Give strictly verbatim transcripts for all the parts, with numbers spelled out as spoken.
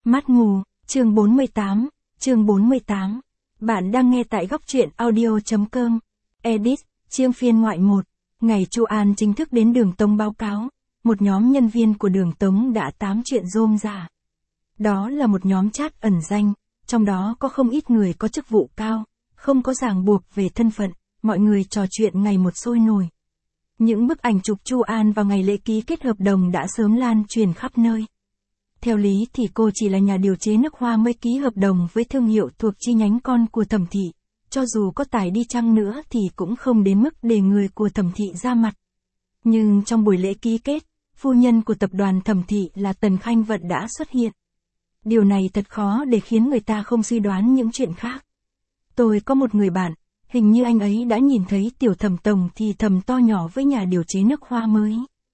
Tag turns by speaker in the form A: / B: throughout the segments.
A: Mắt mù, chương bốn mươi tám, chương bốn mươi tám. Bạn đang nghe tại góc truyện audio.com. Edit, chương phiên ngoại một. Ngày Chu An chính thức đến Đường Tống báo cáo, một nhóm nhân viên của Đường Tống đã tám chuyện rôm rả. Đó là một nhóm chat ẩn danh, trong đó có không ít người có chức vụ cao, không có ràng buộc về thân phận, mọi người trò chuyện ngày một sôi nổi. Những bức ảnh chụp Chu An vào ngày lễ ký kết hợp đồng đã sớm lan truyền khắp nơi. Theo lý thì cô chỉ là nhà điều chế nước hoa mới ký hợp đồng với thương hiệu thuộc chi nhánh con của Thẩm Thị, cho dù có tài đi chăng nữa thì cũng không đến mức để người của Thẩm Thị ra mặt. Nhưng trong buổi lễ ký kết, phu nhân của tập đoàn Thẩm Thị là Tần Khanh Vận đã xuất hiện. Điều này thật khó để khiến người ta không suy đoán những chuyện khác. Tôi có một người bạn, hình như anh ấy đã nhìn thấy tiểu Thẩm tổng thì thầm to nhỏ với nhà điều chế nước hoa mới.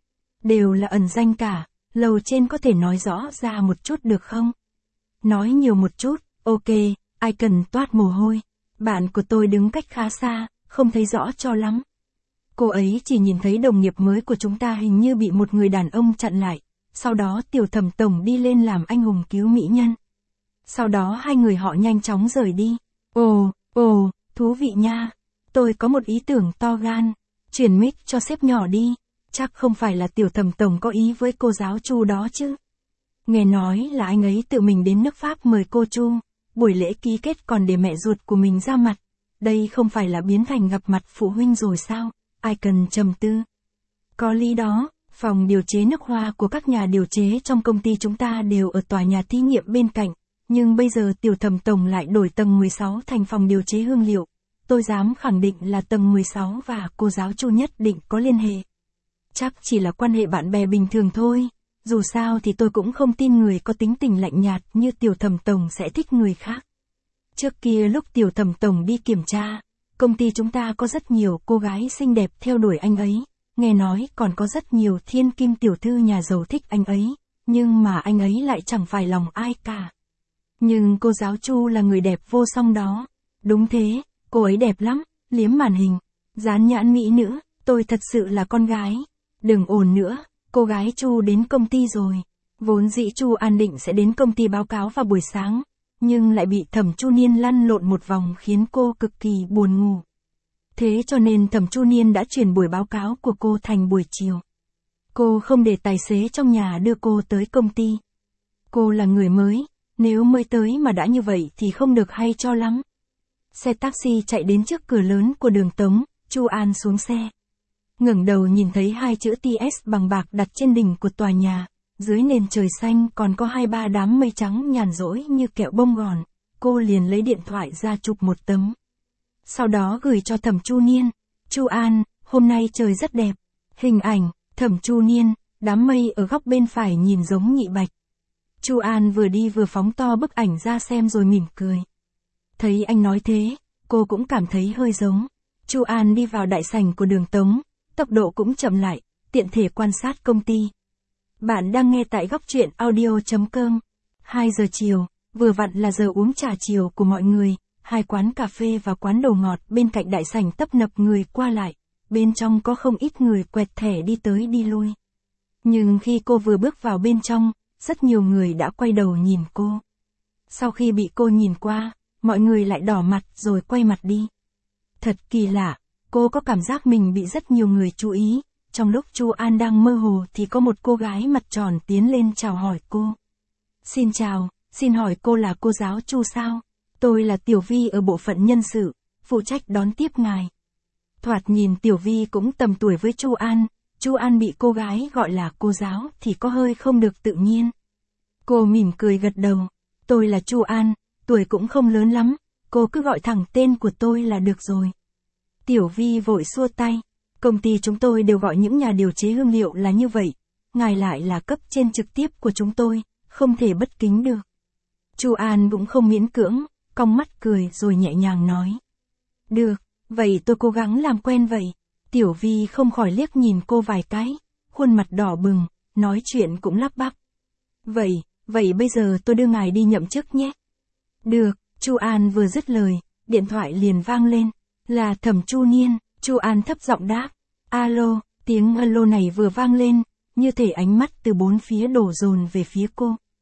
A: Đều là ẩn danh cả. Lầu trên có thể nói rõ ra một chút được không? Nói nhiều một chút, ok, ai cần toát mồ hôi. Bạn của tôi đứng cách khá xa, không thấy rõ cho lắm. Cô ấy chỉ nhìn thấy đồng nghiệp mới của chúng ta hình như bị một người đàn ông chặn lại. Sau đó tiểu Thẩm tổng đi lên làm anh hùng cứu mỹ nhân. Sau đó hai người họ nhanh chóng rời đi. Ồ, ồ, thú vị nha. Tôi có một ý tưởng to gan. Chuyển mic cho sếp nhỏ đi. Chắc không phải là tiểu Thẩm tổng có ý với cô giáo Chu đó chứ. Nghe nói là anh ấy tự mình đến nước Pháp mời cô Chu, buổi lễ ký kết còn để mẹ ruột của mình ra mặt. Đây không phải là biến thành gặp mặt phụ huynh rồi sao, ai cần trầm tư. Có lý đó, phòng điều chế nước hoa của các nhà điều chế trong công ty chúng ta đều ở tòa nhà thí nghiệm bên cạnh, nhưng bây giờ tiểu Thẩm tổng lại đổi tầng mười sáu thành phòng điều chế hương liệu. Tôi dám khẳng định là tầng mười sáu và cô giáo Chu nhất định có liên hệ. Chắc chỉ là quan hệ bạn bè bình thường thôi, dù sao thì tôi cũng không tin người có tính tình lạnh nhạt như tiểu Thẩm tổng sẽ thích người khác. Trước kia lúc tiểu Thẩm tổng đi kiểm tra, công ty chúng ta có rất nhiều cô gái xinh đẹp theo đuổi anh ấy, nghe nói còn có rất nhiều thiên kim tiểu thư nhà giàu thích anh ấy, nhưng mà anh ấy lại chẳng phải lòng ai cả. Nhưng cô giáo Chu là người đẹp vô song đó. Đúng thế, cô ấy đẹp lắm, liếm màn hình, dán nhãn mỹ nữ, tôi thật sự là con gái. Đừng ồn nữa, cô gái Chu đến công ty rồi. Vốn dĩ Chu An định sẽ đến công ty báo cáo vào buổi sáng, nhưng lại bị Thẩm Chu Niên lăn lộn một vòng khiến cô cực kỳ buồn ngủ. Thế cho nên Thẩm Chu Niên đã chuyển buổi báo cáo của cô thành buổi chiều. Cô không để tài xế trong nhà đưa cô tới công ty. Cô là người mới, nếu mới tới mà đã như vậy thì không được hay cho lắm. Xe taxi chạy đến trước cửa lớn của Đường Tống, Chu An xuống xe. Ngẩng đầu nhìn thấy hai chữ tê ét bằng bạc đặt trên đỉnh của tòa nhà, dưới nền trời xanh còn có hai ba đám mây trắng nhàn rỗi như kẹo bông gòn, cô liền lấy điện thoại ra chụp một tấm. Sau đó gửi cho Thẩm Chu Niên, Chu An, hôm nay trời rất đẹp. Hình ảnh, Thẩm Chu Niên, đám mây ở góc bên phải nhìn giống Nhị Bạch. Chu An vừa đi vừa phóng to bức ảnh ra xem rồi mỉm cười. Thấy anh nói thế, cô cũng cảm thấy hơi giống. Chu An đi vào đại sảnh của Đường Tống. Tốc độ cũng chậm lại, tiện thể quan sát công ty. Bạn đang nghe tại góc truyện audio.com. hai giờ chiều, vừa vặn là giờ uống trà chiều của mọi người, hai quán cà phê và quán đồ ngọt bên cạnh đại sảnh tấp nập người qua lại, bên trong có không ít người quẹt thẻ đi tới đi lui. Nhưng khi cô vừa bước vào bên trong, rất nhiều người đã quay đầu nhìn cô. Sau khi bị cô nhìn qua, mọi người lại đỏ mặt rồi quay mặt đi. Thật kỳ lạ. Cô có cảm giác mình bị rất nhiều người chú ý, trong lúc Chu An đang mơ hồ thì có một cô gái mặt tròn tiến lên chào hỏi cô. Xin chào, xin hỏi cô là cô giáo Chu sao? Tôi là Tiểu Vi ở bộ phận nhân sự, phụ trách đón tiếp ngài. Thoạt nhìn Tiểu Vi cũng tầm tuổi với Chu An, Chu An bị cô gái gọi là cô giáo thì có hơi không được tự nhiên. Cô mỉm cười gật đầu, tôi là Chu An, tuổi cũng không lớn lắm, cô cứ gọi thẳng tên của tôi là được rồi. Tiểu Vi vội xua tay, công ty chúng tôi đều gọi những nhà điều chế hương liệu là như vậy, ngài lại là cấp trên trực tiếp của chúng tôi, không thể bất kính được. Chu An cũng không miễn cưỡng, cong mắt cười rồi nhẹ nhàng nói. Được, vậy tôi cố gắng làm quen vậy. Tiểu Vi không khỏi liếc nhìn cô vài cái, khuôn mặt đỏ bừng, nói chuyện cũng lắp bắp. Vậy, vậy bây giờ tôi đưa ngài đi nhậm chức nhé. Được, Chu An vừa dứt lời, điện thoại liền vang lên. Là Thẩm Chu Niên, Chu An thấp giọng đáp. Alo, tiếng alo này vừa vang lên, như thể ánh mắt từ bốn phía đổ dồn về phía cô.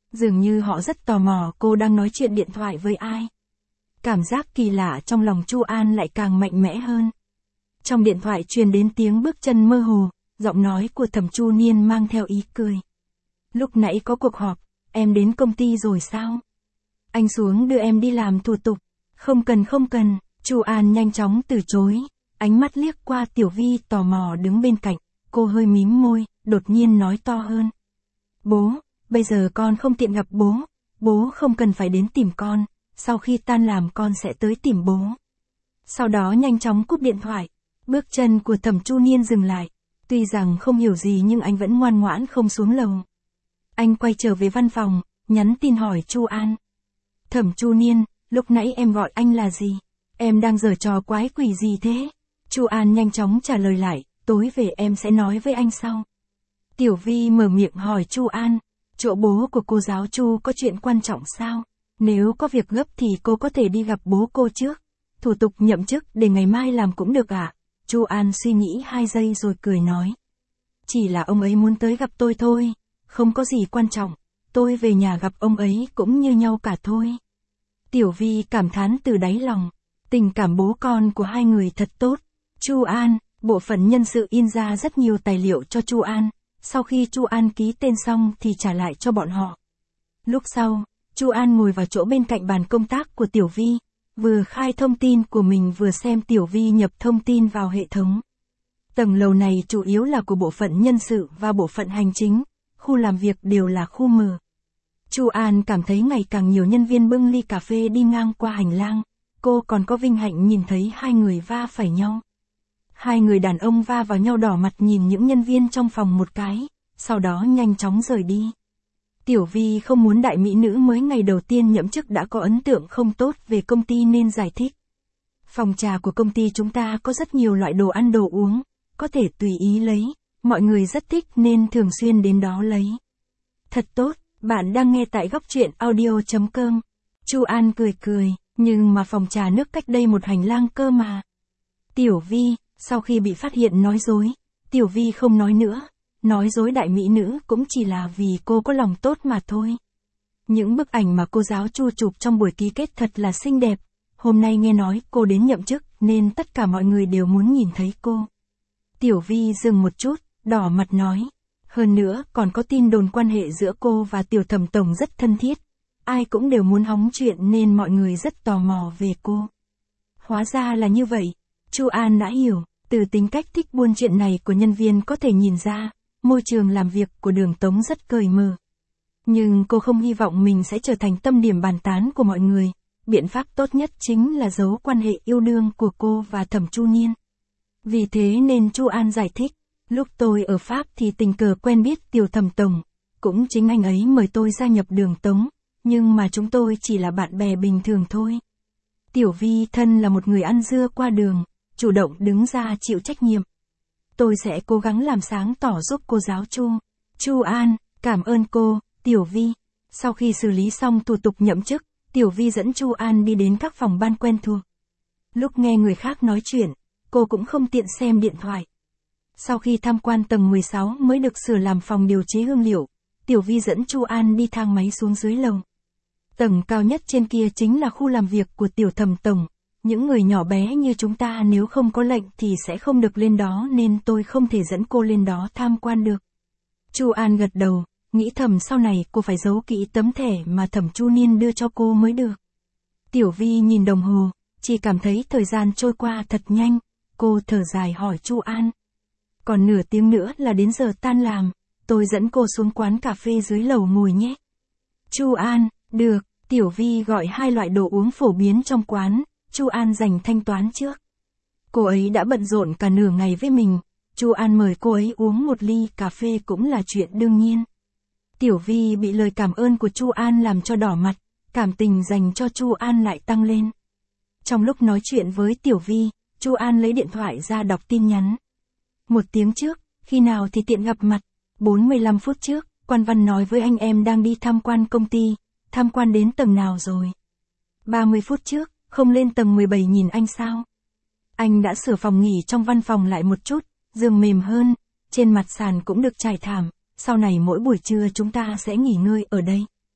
A: Dường như họ rất tò mò cô đang nói chuyện điện thoại với ai. Cảm giác kỳ lạ trong lòng Chu An lại càng mạnh mẽ hơn. Trong điện thoại truyền đến tiếng bước chân mơ hồ, giọng nói của Thẩm Chu Niên mang theo ý cười. Lúc nãy có cuộc họp, em đến công ty rồi sao? Anh xuống đưa em đi làm thủ tục. Không cần không cần, Chu An nhanh chóng từ chối, ánh mắt liếc qua Tiểu Vi tò mò đứng bên cạnh, cô hơi mím môi, đột nhiên nói to hơn. Bố, bây giờ con không tiện gặp bố, bố không cần phải đến tìm con, sau khi tan làm con sẽ tới tìm bố. Sau đó nhanh chóng cúp điện thoại, bước chân của Thẩm Chu Niên dừng lại, tuy rằng không hiểu gì nhưng anh vẫn ngoan ngoãn không xuống lầu. Anh quay trở về văn phòng, nhắn tin hỏi Chu An. Thẩm Chu Niên, lúc nãy em gọi anh là gì? Em đang giở trò quái quỷ gì thế? Chu An nhanh chóng trả lời lại, tối về em sẽ nói với anh sau. Tiểu Vi mở miệng hỏi Chu An, chỗ bố của cô giáo Chu có chuyện quan trọng sao? Nếu có việc gấp thì cô có thể đi gặp bố cô trước. Thủ tục nhậm chức để ngày mai làm cũng được ạ. À? Chu An suy nghĩ hai giây rồi cười nói. Chỉ là ông ấy muốn tới gặp tôi thôi, không có gì quan trọng, tôi về nhà gặp ông ấy cũng như nhau cả thôi. Tiểu Vi cảm thán từ đáy lòng, tình cảm bố con của hai người thật tốt. Chu An, bộ phận nhân sự in ra rất nhiều tài liệu cho Chu An, sau khi Chu An ký tên xong thì trả lại cho bọn họ. Lúc sau, Chu An ngồi vào chỗ bên cạnh bàn công tác của Tiểu Vi, vừa khai thông tin của mình vừa xem Tiểu Vi nhập thông tin vào hệ thống. Tầng lầu này chủ yếu là của bộ phận nhân sự và bộ phận hành chính, khu làm việc đều là khu mờ. Chu An cảm thấy ngày càng nhiều nhân viên bưng ly cà phê đi ngang qua hành lang, cô còn có vinh hạnh nhìn thấy hai người va phải nhau. Hai người đàn ông va vào nhau đỏ mặt nhìn những nhân viên trong phòng một cái, sau đó nhanh chóng rời đi. Tiểu Vi không muốn đại mỹ nữ mới ngày đầu tiên nhậm chức đã có ấn tượng không tốt về công ty nên giải thích. Phòng trà của công ty chúng ta có rất nhiều loại đồ ăn đồ uống, có thể tùy ý lấy, mọi người rất thích nên thường xuyên đến đó lấy. Thật tốt, bạn đang nghe tại góc truyện audio chấm com. Chu An cười cười, nhưng mà phòng trà nước cách đây một hành lang cơ mà. Tiểu Vi, sau khi bị phát hiện nói dối, Tiểu Vi không nói nữa, nói dối đại mỹ nữ cũng chỉ là vì cô có lòng tốt mà thôi. Những bức ảnh mà cô giáo Chu chụp trong buổi ký kết thật là xinh đẹp, hôm nay nghe nói cô đến nhậm chức nên tất cả mọi người đều muốn nhìn thấy cô. Tiểu Vi dừng một chút, đỏ mặt nói. Hơn nữa còn có tin đồn quan hệ giữa cô và Tiểu Thẩm Tổng rất thân thiết. Ai cũng đều muốn hóng chuyện nên mọi người rất tò mò về cô. Hóa ra là như vậy. Chu An đã hiểu, từ tính cách thích buôn chuyện này của nhân viên có thể nhìn ra, môi trường làm việc của Đường Tống rất cởi mở. Nhưng cô không hy vọng mình sẽ trở thành tâm điểm bàn tán của mọi người. Biện pháp tốt nhất chính là giấu quan hệ yêu đương của cô và Thẩm Chu Niên. Vì thế nên Chu An giải thích, lúc tôi ở Pháp thì tình cờ quen biết Tiểu Thẩm Tổng, cũng chính anh ấy mời tôi gia nhập Đường Tống, nhưng mà chúng tôi chỉ là bạn bè bình thường thôi. Tiểu Vi thân là một người ăn dưa qua đường, chủ động đứng ra chịu trách nhiệm. Tôi sẽ cố gắng làm sáng tỏ giúp cô giáo Chu. Chu An, cảm ơn cô, Tiểu Vi. Sau khi xử lý xong thủ tục nhậm chức, Tiểu Vi dẫn Chu An đi đến các phòng ban quen thuộc. Lúc nghe người khác nói chuyện, cô cũng không tiện xem điện thoại. Sau khi tham quan tầng mười sáu mới được sửa làm phòng điều chế hương liệu, Tiểu Vi dẫn Chu An đi thang máy xuống dưới lầu. Tầng cao nhất trên kia chính là khu làm việc của Tiểu Thẩm Tổng. Những người nhỏ bé như chúng ta nếu không có lệnh thì sẽ không được lên đó nên tôi không thể dẫn cô lên đó tham quan được. Chu An gật đầu, nghĩ thầm sau này cô phải giấu kỹ tấm thẻ mà Thẩm Chu Niên đưa cho cô mới được. Tiểu Vi nhìn đồng hồ, chỉ cảm thấy thời gian trôi qua thật nhanh, cô thở dài hỏi Chu An. Còn nửa tiếng nữa là đến giờ tan làm, tôi dẫn cô xuống quán cà phê dưới lầu ngồi nhé. Chu An, được, Tiểu Vi gọi hai loại đồ uống phổ biến trong quán, Chu An dành thanh toán trước. Cô ấy đã bận rộn cả nửa ngày với mình, Chu An mời cô ấy uống một ly cà phê cũng là chuyện đương nhiên. Tiểu Vi bị lời cảm ơn của Chu An làm cho đỏ mặt, cảm tình dành cho Chu An lại tăng lên. Trong lúc nói chuyện với Tiểu Vi, Chu An lấy điện thoại ra đọc tin nhắn. Một tiếng trước, khi nào thì tiện gặp mặt, bốn mươi lăm phút trước, Quan Văn nói với anh em đang đi tham quan công ty, tham quan đến tầng nào rồi. ba mươi phút trước, không lên tầng mười bảy nhìn anh sao? Anh đã sửa phòng nghỉ trong văn phòng lại một chút, giường mềm hơn, trên mặt sàn cũng được trải thảm, sau này mỗi buổi trưa chúng ta sẽ nghỉ ngơi ở đây.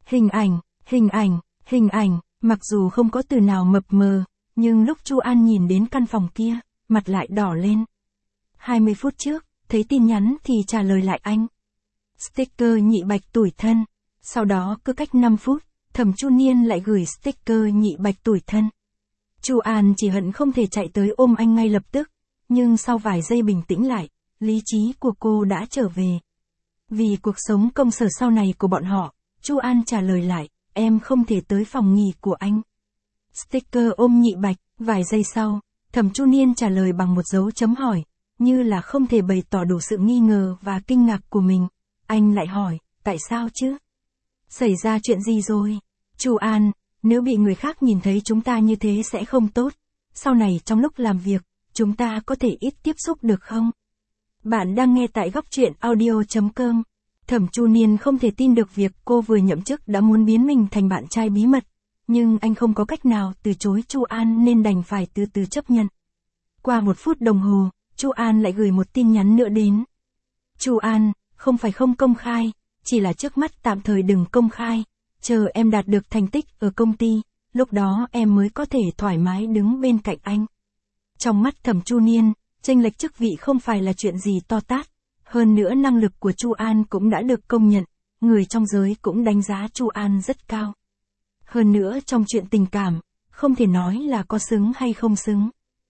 A: Hình ảnh, hình ảnh, hình ảnh, mặc dù không có từ nào mập mờ, nhưng lúc Chu An nhìn đến căn phòng kia, mặt lại đỏ lên. hai mươi phút trước, thấy tin nhắn thì trả lời lại anh. Sticker nhị bạch tủi thân. Sau đó cứ cách năm phút, Thẩm Chu Niên lại gửi sticker nhị bạch tủi thân. Chu An chỉ hận không thể chạy tới ôm anh ngay lập tức, nhưng sau vài giây bình tĩnh lại, lý trí của cô đã trở về. Vì cuộc sống công sở sau này của bọn họ, Chu An trả lời lại, em không thể tới phòng nghỉ của anh. Sticker ôm nhị bạch, vài giây sau, Thẩm Chu Niên trả lời bằng một dấu chấm hỏi, như là không thể bày tỏ đủ sự nghi ngờ và kinh ngạc của mình. Anh lại hỏi, tại sao chứ? Xảy ra chuyện gì rồi? Chu An, nếu bị người khác nhìn thấy chúng ta như thế sẽ không tốt. Sau này trong lúc làm việc, chúng ta có thể ít tiếp xúc được không? Bạn đang nghe tại góc truyện audio chấm com. Thẩm Chu Niên không thể tin được việc cô vừa nhậm chức đã muốn biến mình thành bạn trai bí mật. Nhưng anh không có cách nào từ chối Chu An nên đành phải từ từ chấp nhận. Qua một phút đồng hồ, Chu An lại gửi một tin nhắn nữa đến. Chu An, không phải không công khai, chỉ là trước mắt tạm thời đừng công khai, chờ em đạt được thành tích ở công ty, lúc đó em mới có thể thoải mái đứng bên cạnh anh. Trong mắt Thẩm Chu Niên, chênh lệch chức vị không phải là chuyện gì to tát, hơn nữa năng lực của Chu An cũng đã được công nhận, người trong giới cũng đánh giá Chu An rất cao. Hơn nữa trong chuyện tình cảm, không thể nói là có xứng hay không xứng.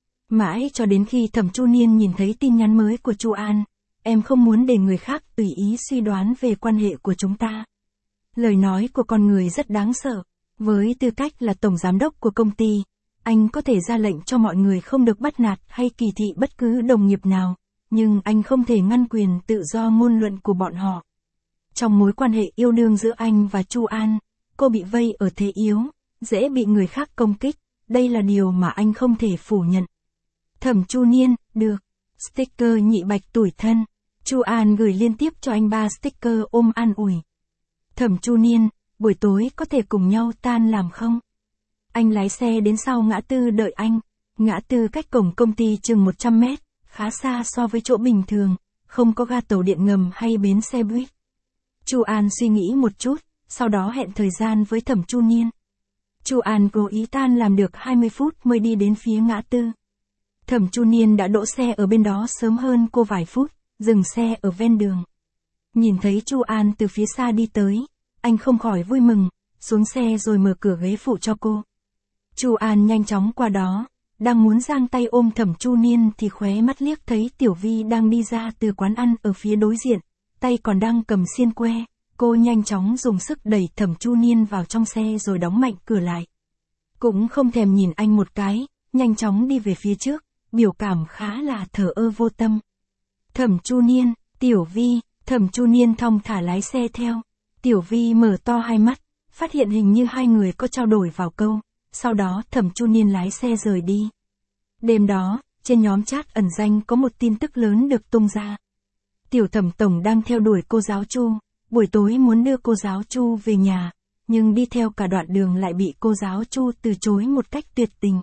A: Mãi cho đến khi Thẩm Chu Niên nhìn thấy tin nhắn mới của Chu An, em không muốn để người khác tùy ý suy đoán về quan hệ của chúng ta. Lời nói của con người rất đáng sợ, với tư cách là tổng giám đốc của công ty, anh có thể ra lệnh cho mọi người không được bắt nạt hay kỳ thị bất cứ đồng nghiệp nào, nhưng anh không thể ngăn quyền tự do ngôn luận của bọn họ. Trong mối quan hệ yêu đương giữa anh và Chu An, cô bị vây ở thế yếu, dễ bị người khác công kích, đây là điều mà anh không thể phủ nhận. Thẩm Chu Niên, được. Sticker nhị bạch tủi thân. Chu An gửi liên tiếp cho anh ba sticker ôm an ủi. Thẩm Chu Niên, buổi tối có thể cùng nhau tan làm không? Anh lái xe đến sau ngã tư đợi anh. Ngã tư cách cổng công ty chừng một trăm mét, khá xa so với chỗ bình thường, không có ga tàu điện ngầm hay bến xe buýt. Chu An suy nghĩ một chút, sau đó hẹn thời gian với Thẩm Chu Niên. Chu An cố ý tan làm được hai mươi phút mới đi đến phía ngã tư. Thẩm Chu Niên đã đỗ xe ở bên đó sớm hơn cô vài phút, dừng xe ở ven đường. Nhìn thấy Chu An từ phía xa đi tới, anh không khỏi vui mừng, xuống xe rồi mở cửa ghế phụ cho cô. Chu An nhanh chóng qua đó, đang muốn giang tay ôm Thẩm Chu Niên thì khóe mắt liếc thấy Tiểu Vi đang đi ra từ quán ăn ở phía đối diện, tay còn đang cầm xiên que. Cô nhanh chóng dùng sức đẩy Thẩm Chu Niên vào trong xe rồi đóng mạnh cửa lại. Cũng không thèm nhìn anh một cái, nhanh chóng đi về phía trước, biểu cảm khá là thờ ơ vô tâm. Thẩm Chu Niên, Tiểu Vi, Thẩm Chu Niên thong thả lái xe theo. Tiểu Vi mở to hai mắt, phát hiện hình như hai người có trao đổi vào câu, sau đó Thẩm Chu Niên lái xe rời đi. Đêm đó, trên nhóm chat ẩn danh có một tin tức lớn được tung ra. Tiểu Thẩm tổng đang theo đuổi cô giáo Chu, buổi tối muốn đưa cô giáo Chu về nhà, nhưng đi theo cả đoạn đường lại bị cô giáo Chu từ chối một cách tuyệt tình.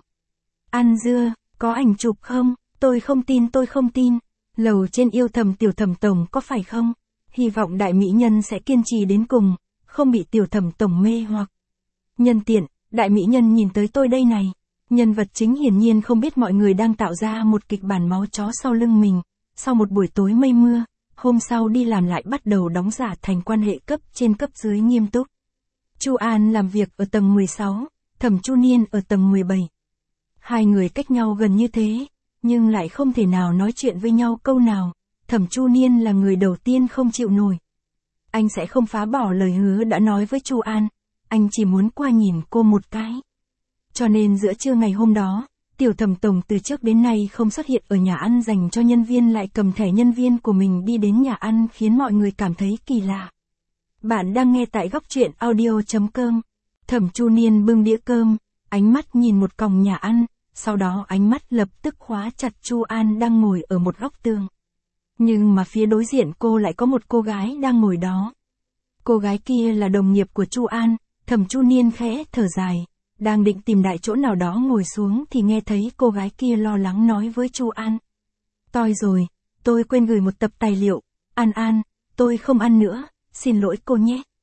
A: Ăn dưa, có ảnh chụp không? Tôi không tin tôi không tin. Lầu trên yêu thầm Tiểu Thẩm tổng có phải không? Hy vọng đại mỹ nhân sẽ kiên trì đến cùng, không bị Tiểu Thẩm tổng mê hoặc. Nhân tiện, đại mỹ nhân nhìn tới tôi đây này. Nhân vật chính hiển nhiên không biết mọi người đang tạo ra một kịch bản máu chó sau lưng mình. Sau một buổi tối mây mưa, hôm sau đi làm lại bắt đầu đóng giả thành quan hệ cấp trên cấp dưới nghiêm túc. Chu An làm việc ở tầng mười sáu, Thẩm Chu Niên ở tầng mười bảy. Hai người cách nhau gần như thế, nhưng lại không thể nào nói chuyện với nhau câu nào. Thẩm Chu Niên là người đầu tiên không chịu nổi. Anh sẽ không phá bỏ lời hứa đã nói với Chu An, anh chỉ muốn qua nhìn cô một cái. Cho nên giữa trưa ngày hôm đó, Tiểu Thẩm tổng từ trước đến nay không xuất hiện ở nhà ăn dành cho nhân viên lại cầm thẻ nhân viên của mình đi đến nhà ăn khiến mọi người cảm thấy kỳ lạ. Bạn đang nghe tại góc truyện audio chấm com. Thẩm Chu Niên bưng đĩa cơm, ánh mắt nhìn một còng nhà ăn, sau đó ánh mắt lập tức khóa chặt Chu An đang ngồi ở một góc tường. Nhưng mà phía đối diện cô lại có một cô gái đang ngồi đó. Cô gái kia là đồng nghiệp của Chu An. Thẩm Chu Niên khẽ thở dài, đang định tìm đại chỗ nào đó ngồi xuống thì nghe thấy cô gái kia lo lắng nói với Chu An. Toi rồi, tôi quên gửi một tập tài liệu. An An, tôi không ăn nữa, xin lỗi cô nhé.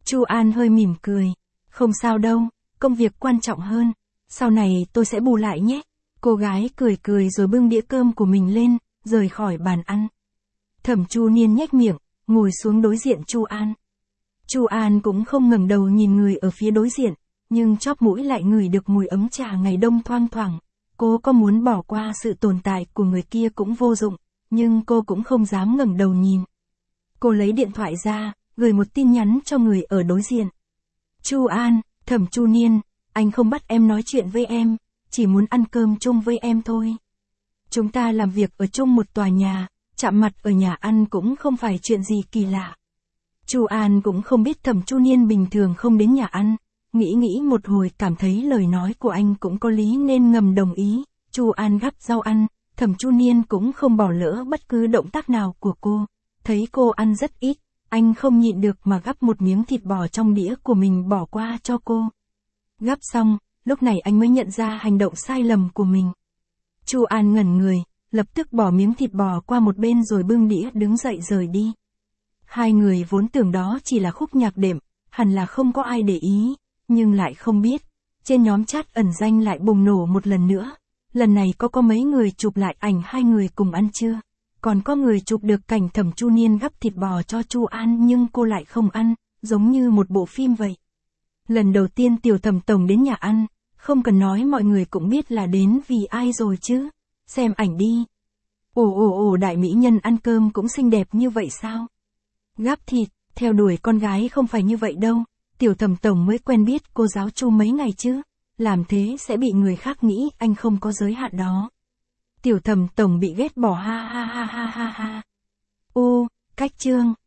A: Chu An hơi mỉm cười. Không sao đâu, công việc quan trọng hơn. Sau này tôi sẽ bù lại nhé. Cô gái cười cười rồi bưng đĩa cơm của mình lên, rời khỏi bàn ăn. Thẩm Chu Niên nhếch miệng, ngồi xuống đối diện Chu An. Chu An cũng không ngẩng đầu nhìn người ở phía đối diện, nhưng chóp mũi lại ngửi được mùi ấm trà ngày đông thoang thoảng. Cô có muốn bỏ qua sự tồn tại của người kia cũng vô dụng, nhưng cô cũng không dám ngẩng đầu nhìn. Cô lấy điện thoại ra, gửi một tin nhắn cho người ở đối diện. Chu An, Thẩm Chu Niên, anh không bắt em nói chuyện với em, chỉ muốn ăn cơm chung với em thôi. Chúng ta làm việc ở chung một tòa nhà, chạm mặt ở nhà ăn cũng không phải chuyện gì kỳ lạ. Chu An cũng không biết Thẩm Chu Niên bình thường không đến nhà ăn, nghĩ nghĩ một hồi cảm thấy lời nói của anh cũng có lý nên ngầm đồng ý. Chu An gắp rau ăn, Thẩm Chu Niên cũng không bỏ lỡ bất cứ động tác nào của cô. Thấy cô ăn rất ít, anh không nhịn được mà gắp một miếng thịt bò trong đĩa của mình bỏ qua cho cô. Gắp xong, lúc này anh mới nhận ra hành động sai lầm của mình. Chu An ngẩn người, lập tức bỏ miếng thịt bò qua một bên rồi bưng đĩa đứng dậy rời đi. Hai người vốn tưởng đó chỉ là khúc nhạc đệm, hẳn là không có ai để ý, nhưng lại không biết, trên nhóm chat ẩn danh lại bùng nổ một lần nữa. Lần này có có mấy người chụp lại ảnh hai người cùng ăn trưa, còn có người chụp được cảnh Thẩm Chu Niên gắp thịt bò cho Chu An nhưng cô lại không ăn, giống như một bộ phim vậy. Lần đầu tiên Tiểu Thẩm tổng đến nhà ăn, không cần nói mọi người cũng biết là đến vì ai rồi chứ. Xem ảnh đi. Ồ ồ ồ, đại mỹ nhân ăn cơm cũng xinh đẹp như vậy sao? Gắp thịt, theo đuổi con gái không phải như vậy đâu. Tiểu Thẩm tổng mới quen biết cô giáo Chu mấy ngày chứ. Làm thế sẽ bị người khác nghĩ anh không có giới hạn đó. Tiểu Thẩm tổng bị ghét bỏ ha ha ha ha ha ha. Ô, cách chương.